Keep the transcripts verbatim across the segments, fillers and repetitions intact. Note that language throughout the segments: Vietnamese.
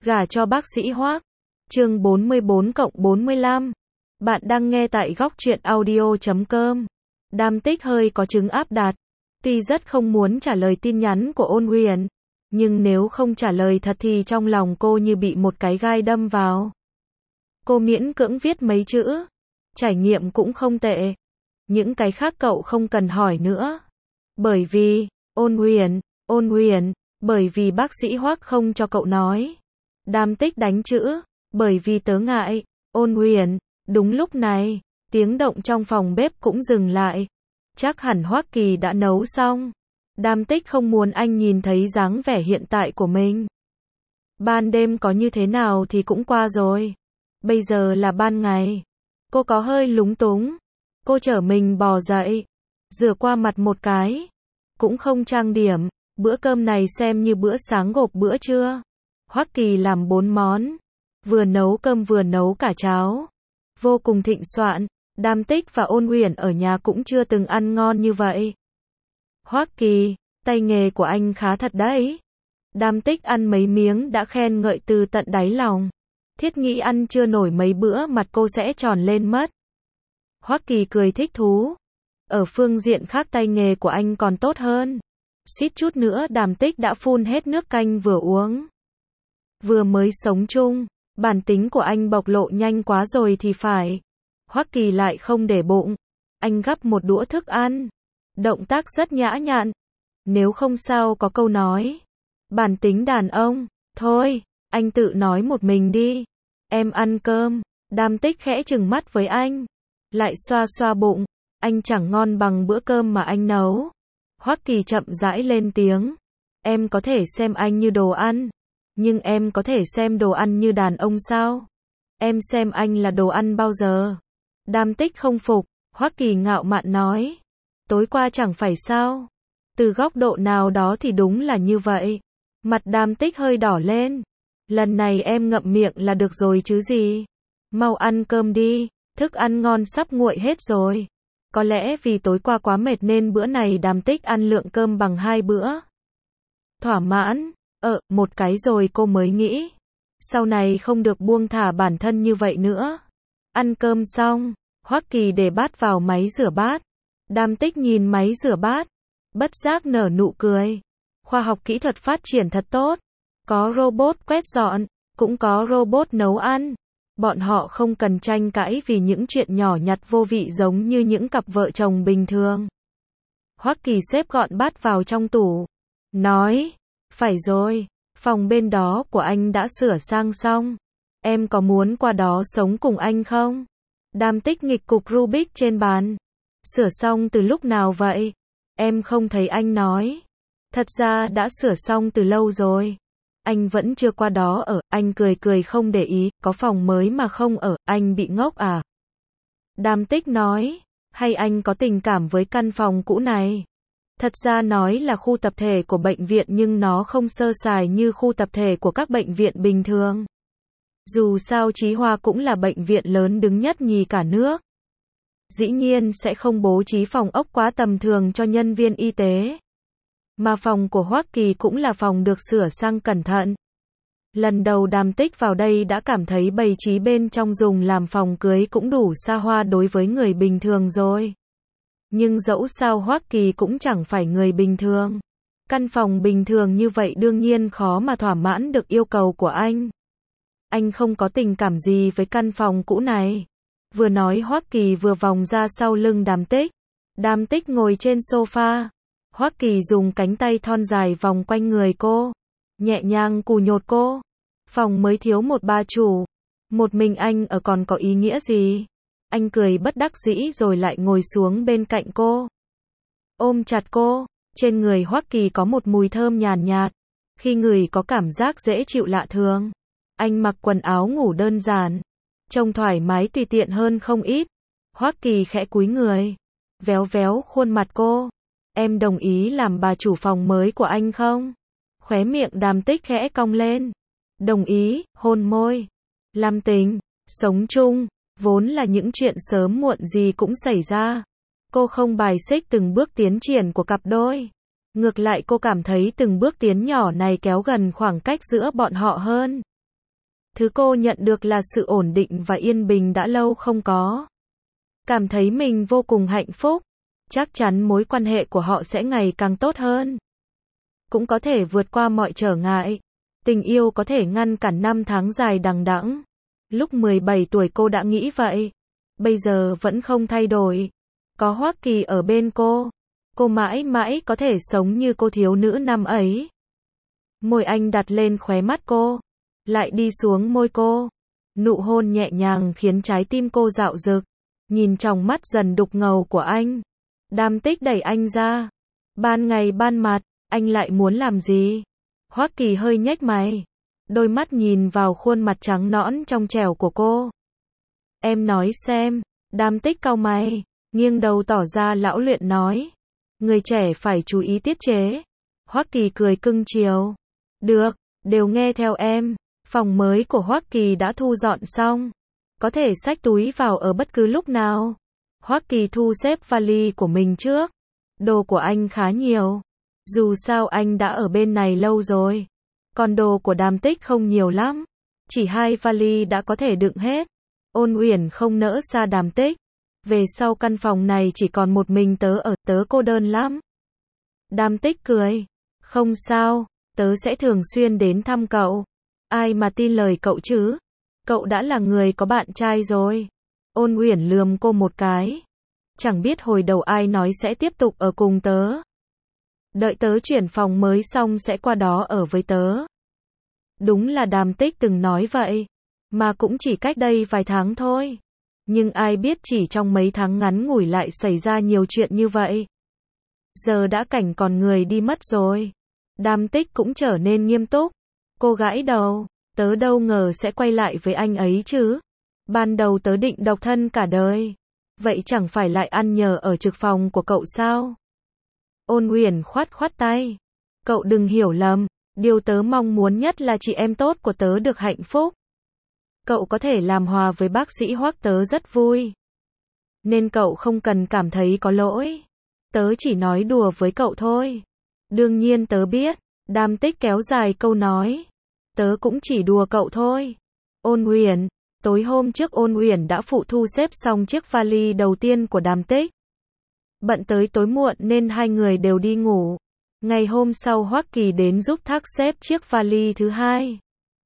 Gả cho bác sĩ Hoác. Chương bốn mươi bốn cộng bốn mươi lăm. Bạn đang nghe tại góc truyện audio chấm com. Đam Tích hơi có chứng áp đặt. Tuy rất không muốn trả lời tin nhắn của Ôn Huyền, nhưng nếu không trả lời thật thì trong lòng cô như bị một cái gai đâm vào. Cô miễn cưỡng viết mấy chữ. Trải nghiệm cũng không tệ. Những cái khác cậu không cần hỏi nữa. Bởi vì, Ôn Huyền, Ôn Huyền, bởi vì bác sĩ Hoác không cho cậu nói. Đam Tích đánh chữ, bởi vì tớ ngại. Ôn Huyền, đúng lúc này, tiếng động trong phòng bếp cũng dừng lại. Chắc hẳn Hoắc Kỳ đã nấu xong. Đam Tích không muốn anh nhìn thấy dáng vẻ hiện tại của mình. Ban đêm có như thế nào thì cũng qua rồi. Bây giờ là ban ngày. Cô có hơi lúng túng. Cô chở mình bò dậy, rửa qua mặt một cái. Cũng không trang điểm. Bữa cơm này xem như bữa sáng gộp bữa trưa. Hoắc Kỳ làm bốn món. Vừa nấu cơm vừa nấu cả cháo. Vô cùng thịnh soạn. Đam Tích và Ôn Huyền ở nhà cũng chưa từng ăn ngon như vậy. Hoắc Kỳ, tay nghề của anh khá thật đấy. Đam Tích ăn mấy miếng đã khen ngợi từ tận đáy lòng. Thiết nghĩ ăn chưa nổi mấy bữa mặt cô sẽ tròn lên mất. Hoắc Kỳ cười thích thú. Ở phương diện khác tay nghề của anh còn tốt hơn. Suýt chút nữa Đam Tích đã phun hết nước canh vừa uống. Vừa mới sống chung, bản tính của anh bộc lộ nhanh quá rồi thì phải. Hoắc Kỳ lại không để bụng. Anh gắp một đũa thức ăn. Động tác rất nhã nhặn. Nếu không sao có câu nói. Bản tính đàn ông. Thôi, anh tự nói một mình đi. Em ăn cơm. Đam Tích khẽ trừng mắt với anh. Lại xoa xoa bụng. Anh chẳng ngon bằng bữa cơm mà anh nấu. Hoắc Kỳ chậm rãi lên tiếng. Em có thể xem anh như đồ ăn. Nhưng em có thể xem đồ ăn như đàn ông sao? Em xem anh là đồ ăn bao giờ? Đam Tích không phục. Hoắc Kỳ ngạo mạn nói. Tối qua chẳng phải sao? Từ góc độ nào đó thì đúng là như vậy. Mặt Đam Tích hơi đỏ lên. Lần này em ngậm miệng là được rồi chứ gì? Mau ăn cơm đi. Thức ăn ngon sắp nguội hết rồi. Có lẽ vì tối qua quá mệt nên bữa này Đam Tích ăn lượng cơm bằng hai bữa. Thỏa mãn. Ờ, một cái rồi cô mới nghĩ. Sau này không được buông thả bản thân như vậy nữa. Ăn cơm xong, Hoắc Kỳ để bát vào máy rửa bát. Đam Tích nhìn máy rửa bát. Bất giác nở nụ cười. Khoa học kỹ thuật phát triển thật tốt. Có robot quét dọn, cũng có robot nấu ăn. Bọn họ không cần tranh cãi vì những chuyện nhỏ nhặt vô vị giống như những cặp vợ chồng bình thường. Hoắc Kỳ xếp gọn bát vào trong tủ. Nói, phải rồi, phòng bên đó của anh đã sửa sang xong. Em có muốn qua đó sống cùng anh không? Đam Tích nghịch cục Rubik trên bàn. Sửa xong từ lúc nào vậy? Em không thấy anh nói. Thật ra đã sửa xong từ lâu rồi. Anh vẫn chưa qua đó ở. Anh cười cười không để ý. Có phòng mới mà không ở. Anh bị ngốc à? Đam Tích nói. Hay anh có tình cảm với căn phòng cũ này? Thật ra nói là khu tập thể của bệnh viện nhưng nó không sơ sài như khu tập thể của các bệnh viện bình thường. Dù sao Chí Hoa cũng là bệnh viện lớn đứng nhất nhì cả nước. Dĩ nhiên sẽ không bố trí phòng ốc quá tầm thường cho nhân viên y tế. Mà phòng của Hoắc Kỳ cũng là phòng được sửa sang cẩn thận. Lần đầu Đam Tích vào đây đã cảm thấy bày trí bên trong dùng làm phòng cưới cũng đủ xa hoa đối với người bình thường rồi. Nhưng dẫu sao Hoắc Kỳ cũng chẳng phải người bình thường. Căn phòng bình thường như vậy đương nhiên khó mà thỏa mãn được yêu cầu của anh. Anh không có tình cảm gì với căn phòng cũ này. Vừa nói Hoắc Kỳ vừa vòng ra sau lưng Đam Tích. Đam Tích ngồi trên sofa. Hoắc Kỳ dùng cánh tay thon dài vòng quanh người cô. Nhẹ nhàng cù nhột cô. Phòng mới thiếu một bà chủ. Một mình anh ở còn có ý nghĩa gì? Anh cười bất đắc dĩ rồi lại ngồi xuống bên cạnh cô. Ôm chặt cô. Trên người Hoắc Kỳ có một mùi thơm nhàn nhạt. Khi ngửi có cảm giác dễ chịu lạ thường. Anh mặc quần áo ngủ đơn giản. Trông thoải mái tùy tiện hơn không ít. Hoắc Kỳ khẽ cúi người. Véo véo khuôn mặt cô. Em đồng ý làm bà chủ phòng mới của anh không? Khóe miệng Đam Tích khẽ cong lên. Đồng ý, hôn môi. Làm tình, sống chung, vốn là những chuyện sớm muộn gì cũng xảy ra. Cô không bài xích từng bước tiến triển của cặp đôi. Ngược lại cô cảm thấy từng bước tiến nhỏ này kéo gần khoảng cách giữa bọn họ hơn. Thứ cô nhận được là sự ổn định và yên bình đã lâu không có. Cảm thấy mình vô cùng hạnh phúc. Chắc chắn mối quan hệ của họ sẽ ngày càng tốt hơn. Cũng có thể vượt qua mọi trở ngại. Tình yêu có thể ngăn cản năm tháng dài đằng đẵng. Lúc mười bảy tuổi cô đã nghĩ vậy. Bây giờ vẫn không thay đổi. Có Hoắc Kỳ ở bên cô. Cô mãi mãi có thể sống như cô thiếu nữ năm ấy. Môi anh đặt lên khóe mắt cô. Lại đi xuống môi cô. Nụ hôn nhẹ nhàng khiến trái tim cô dạo dực. Nhìn trong mắt dần đục ngầu của anh. Đàm Tích đẩy anh ra. Ban ngày ban mặt, anh lại muốn làm gì? Hoắc Kỳ hơi nhếch mày. Đôi mắt nhìn vào khuôn mặt trắng nõn trong trẻo của cô. Em nói xem. Đàm Tích cau mày, nghiêng đầu tỏ ra lão luyện nói. Người trẻ phải chú ý tiết chế. Hoắc Kỳ cười cưng chiều. Được, đều nghe theo em. Phòng mới của Hoắc Kỳ đã thu dọn xong. Có thể xách túi vào ở bất cứ lúc nào. Hoắc Kỳ thu xếp vali của mình trước. Đồ của anh khá nhiều. Dù sao anh đã ở bên này lâu rồi. Còn đồ của Đàm Tích không nhiều lắm. Chỉ hai vali đã có thể đựng hết. Ôn Uyển không nỡ xa Đàm Tích. Về sau căn phòng này chỉ còn một mình tớ ở, tớ cô đơn lắm. Đàm Tích cười. Không sao, tớ sẽ thường xuyên đến thăm cậu. Ai mà tin lời cậu chứ? Cậu đã là người có bạn trai rồi. Ôn Uyển lườm cô một cái. Chẳng biết hồi đầu ai nói sẽ tiếp tục ở cùng tớ. Đợi tớ chuyển phòng mới xong sẽ qua đó ở với tớ. Đúng là Đàm Tích từng nói vậy. Mà cũng chỉ cách đây vài tháng thôi. Nhưng ai biết chỉ trong mấy tháng ngắn ngủi lại xảy ra nhiều chuyện như vậy. Giờ đã cảnh còn người đi mất rồi. Đàm Tích cũng trở nên nghiêm túc. Cô gãi đầu. Tớ đâu ngờ sẽ quay lại với anh ấy chứ. Ban đầu tớ định độc thân cả đời. Vậy chẳng phải lại ăn nhờ ở trực phòng của cậu sao? Ôn Uyển khoát khoát tay. Cậu đừng hiểu lầm. Điều tớ mong muốn nhất là chị em tốt của tớ được hạnh phúc. Cậu có thể làm hòa với bác sĩ Hoắc, tớ rất vui. Nên cậu không cần cảm thấy có lỗi. Tớ chỉ nói đùa với cậu thôi. Đương nhiên tớ biết. Đàm Tích kéo dài câu nói. Tớ cũng chỉ đùa cậu thôi. Ôn Uyển. Tối hôm trước Ôn Uyển đã phụ thu xếp xong chiếc vali đầu tiên của Đàm Tích. Bận tới tối muộn nên hai người đều đi ngủ. Ngày hôm sau Hoắc Kỳ đến giúp Thác xếp chiếc vali thứ hai.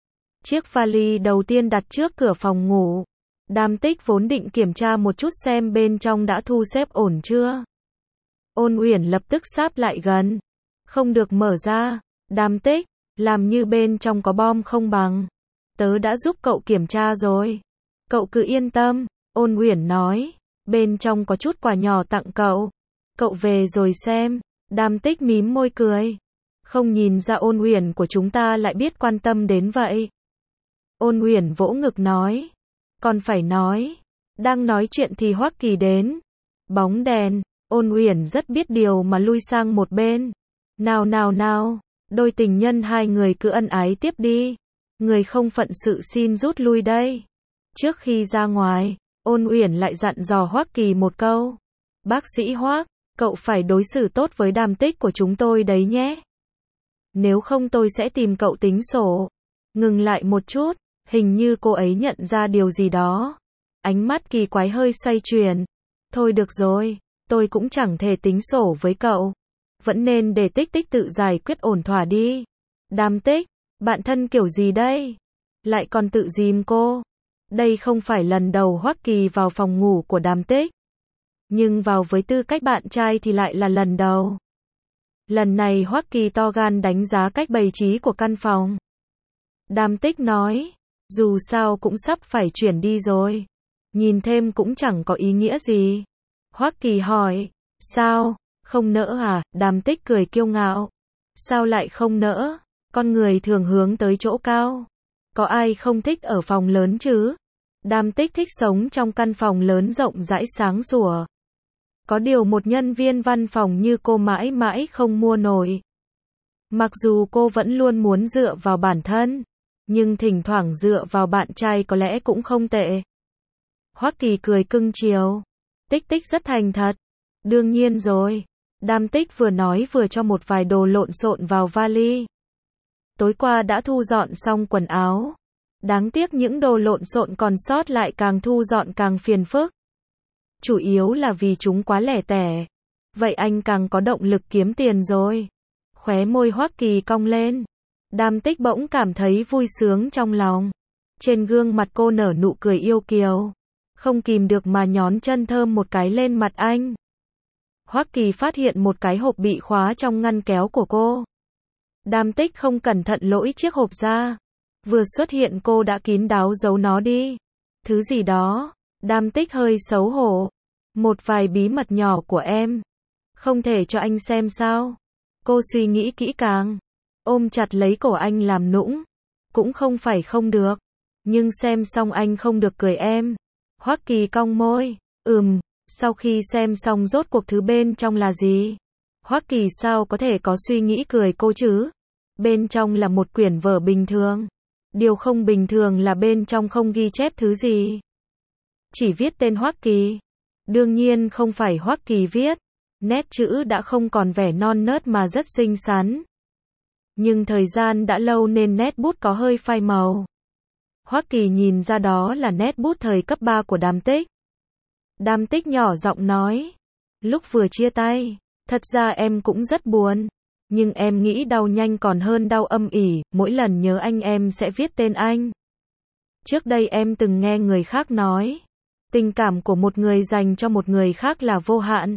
Chiếc vali đầu tiên đặt trước cửa phòng ngủ. Đàm Tích vốn định kiểm tra một chút xem bên trong đã thu xếp ổn chưa. Ôn Uyển lập tức sáp lại gần. Không được mở ra. Đàm Tích, làm như bên trong có bom không bằng. Tớ đã giúp cậu kiểm tra rồi. Cậu cứ yên tâm. Ôn Uyển nói. Bên trong có chút quà nhỏ tặng cậu. Cậu về rồi xem. Đàm Tích mím môi cười. Không nhìn ra Ôn Uyển của chúng ta lại biết quan tâm đến vậy. Ôn Uyển vỗ ngực nói. Còn phải nói. Đang nói chuyện thì Hoắc Kỳ đến. Bóng đèn. Ôn Uyển rất biết điều mà lui sang một bên. Nào nào nào. Đôi tình nhân hai người cứ ân ái tiếp đi. Người không phận sự xin rút lui đây. Trước khi ra ngoài, Ôn Uyển lại dặn dò Hoắc Kỳ một câu. Bác sĩ Hoắc, cậu phải đối xử tốt với Đàm Tích của chúng tôi đấy nhé. Nếu không tôi sẽ tìm cậu tính sổ. Ngừng lại một chút, hình như cô ấy nhận ra điều gì đó. Ánh mắt kỳ quái hơi xoay chuyển. Thôi được rồi, tôi cũng chẳng thể tính sổ với cậu. Vẫn nên để Tích Tích tự giải quyết ổn thỏa đi. Đàm Tích, bạn thân kiểu gì đây? Lại còn tự dìm cô. Đây không phải lần đầu Hoắc Kỳ vào phòng ngủ của Đàm Tích. Nhưng vào với tư cách bạn trai thì lại là lần đầu. Lần này Hoắc Kỳ to gan đánh giá cách bày trí của căn phòng. Đàm Tích nói, dù sao cũng sắp phải chuyển đi rồi. Nhìn thêm cũng chẳng có ý nghĩa gì. Hoắc Kỳ hỏi, sao, không nỡ à? Đàm Tích cười kiêu ngạo. Sao lại không nỡ? Con người thường hướng tới chỗ cao. Có ai không thích ở phòng lớn chứ? Đàm Tích thích sống trong căn phòng lớn rộng rãi sáng sủa. Có điều một nhân viên văn phòng như cô mãi mãi không mua nổi. Mặc dù cô vẫn luôn muốn dựa vào bản thân, nhưng thỉnh thoảng dựa vào bạn trai có lẽ cũng không tệ. Hoắc Kỳ cười cưng chiều. Tích Tích rất thành thật. Đương nhiên rồi. Đàm Tích vừa nói vừa cho một vài đồ lộn xộn vào vali. Tối qua đã thu dọn xong quần áo. Đáng tiếc những đồ lộn xộn còn sót lại càng thu dọn càng phiền phức. Chủ yếu là vì chúng quá lẻ tẻ. Vậy anh càng có động lực kiếm tiền rồi. Khóe môi Hoắc Kỳ cong lên. Đàm Tích bỗng cảm thấy vui sướng trong lòng. Trên gương mặt cô nở nụ cười yêu kiều. Không kìm được mà nhón chân thơm một cái lên mặt anh. Hoắc Kỳ phát hiện một cái hộp bị khóa trong ngăn kéo của cô. Đàm Tích không cẩn thận lỗi chiếc hộp ra. Vừa xuất hiện cô đã kín đáo giấu nó đi. Thứ gì đó. Đàm Tích hơi xấu hổ. Một vài bí mật nhỏ của em. Không thể cho anh xem sao? Cô suy nghĩ kỹ càng. Ôm chặt lấy cổ anh làm nũng. Cũng không phải không được. Nhưng xem xong anh không được cười em. Hoắc Kỳ cong môi. Ừm, sau khi xem xong rốt cuộc thứ bên trong là gì? Hoắc Kỳ sao có thể có suy nghĩ cười cô chứ? Bên trong là một quyển vở bình thường. Điều không bình thường là bên trong không ghi chép thứ gì. Chỉ viết tên Hoắc Kỳ. Đương nhiên không phải Hoắc Kỳ viết. Nét chữ đã không còn vẻ non nớt mà rất xinh xắn. Nhưng thời gian đã lâu nên nét bút có hơi phai màu. Hoắc Kỳ nhìn ra đó là nét bút thời cấp ba của Đàm Tích. Đàm Tích nhỏ giọng nói. Lúc vừa chia tay, thật ra em cũng rất buồn. Nhưng em nghĩ đau nhanh còn hơn đau âm ỉ, mỗi lần nhớ anh em sẽ viết tên anh. Trước đây em từng nghe người khác nói, tình cảm của một người dành cho một người khác là vô hạn.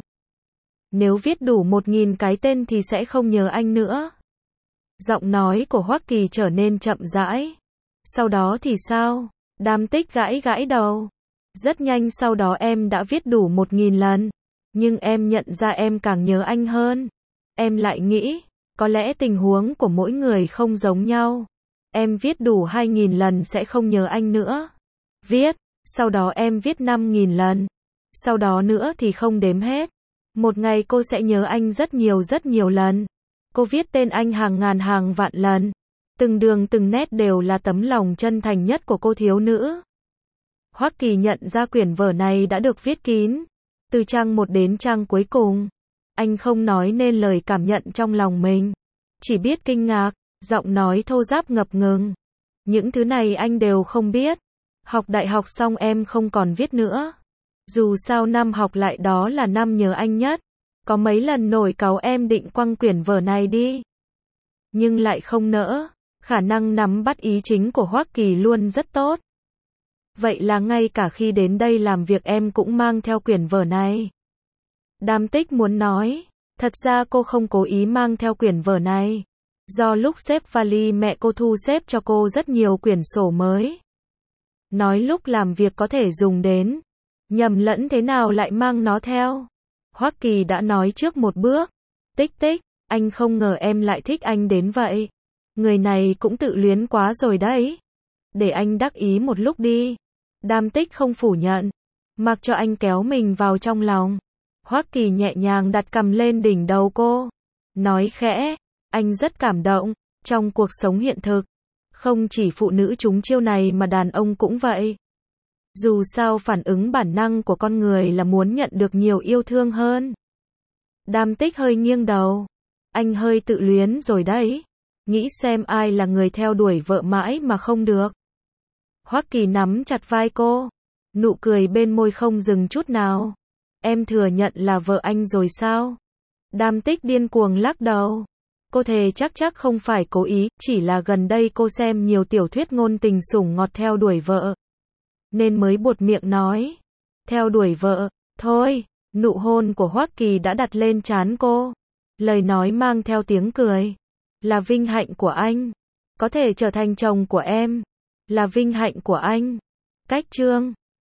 Nếu viết đủ một nghìn cái tên thì sẽ không nhớ anh nữa. Giọng nói của Hoắc Kỳ trở nên chậm rãi. Sau đó thì sao? Đàm Tích gãi gãi đầu. Rất nhanh sau đó em đã viết đủ một nghìn lần. Nhưng em nhận ra em càng nhớ anh hơn. Em lại nghĩ, có lẽ tình huống của mỗi người không giống nhau. Em viết đủ hai nghìn lần sẽ không nhớ anh nữa. Viết, sau đó em viết năm nghìn lần. Sau đó nữa thì không đếm hết. Một ngày cô sẽ nhớ anh rất nhiều rất nhiều lần. Cô viết tên anh hàng ngàn hàng vạn lần. Từng đường từng nét đều là tấm lòng chân thành nhất của cô thiếu nữ. Hoắc Kỳ nhận ra quyển vở này đã được viết kín. Từ trang một đến trang cuối cùng. Anh không nói nên lời cảm nhận trong lòng mình. Chỉ biết kinh ngạc, giọng nói thô ráp ngập ngừng. Những thứ này anh đều không biết. Học đại học xong em không còn viết nữa. Dù sao năm học lại đó là năm nhớ anh nhất. Có mấy lần nổi cáu em định quăng quyển vở này đi. Nhưng lại không nỡ. Khả năng nắm bắt ý chính của Hoắc Kỳ luôn rất tốt. Vậy là ngay cả khi đến đây làm việc em cũng mang theo quyển vở này. Đàm Tích muốn nói. Thật ra cô không cố ý mang theo quyển vở này. Do lúc xếp vali mẹ cô thu xếp cho cô rất nhiều quyển sổ mới. Nói lúc làm việc có thể dùng đến. Nhầm lẫn thế nào lại mang nó theo. Hoắc Kỳ đã nói trước một bước. Tích tích, anh không ngờ em lại thích anh đến vậy. Người này cũng tự luyến quá rồi đấy. Để anh đắc ý một lúc đi. Đàm Tích không phủ nhận. Mặc cho anh kéo mình vào trong lòng. Hoắc Kỳ nhẹ nhàng đặt cằm lên đỉnh đầu cô. Nói khẽ, anh rất cảm động. Trong cuộc sống hiện thực, không chỉ phụ nữ trúng chiêu này mà đàn ông cũng vậy. Dù sao phản ứng bản năng của con người là muốn nhận được nhiều yêu thương hơn. Đàm Tích hơi nghiêng đầu. Anh hơi tự luyến rồi đấy. Nghĩ xem ai là người theo đuổi vợ mãi mà không được. Hoắc Kỳ nắm chặt vai cô. Nụ cười bên môi không dừng chút nào. Em thừa nhận là vợ anh rồi sao? Đàm Tích điên cuồng lắc đầu. Cô thề chắc chắc không phải cố ý, chỉ là gần đây cô xem nhiều tiểu thuyết ngôn tình sủng ngọt theo đuổi vợ. Nên mới buột miệng nói. Theo đuổi vợ, thôi. Nụ hôn của Hoắc Kỳ đã đặt lên trán cô. Lời nói mang theo tiếng cười. Là vinh hạnh của anh. Có thể trở thành chồng của em. Là vinh hạnh của anh. Cách chương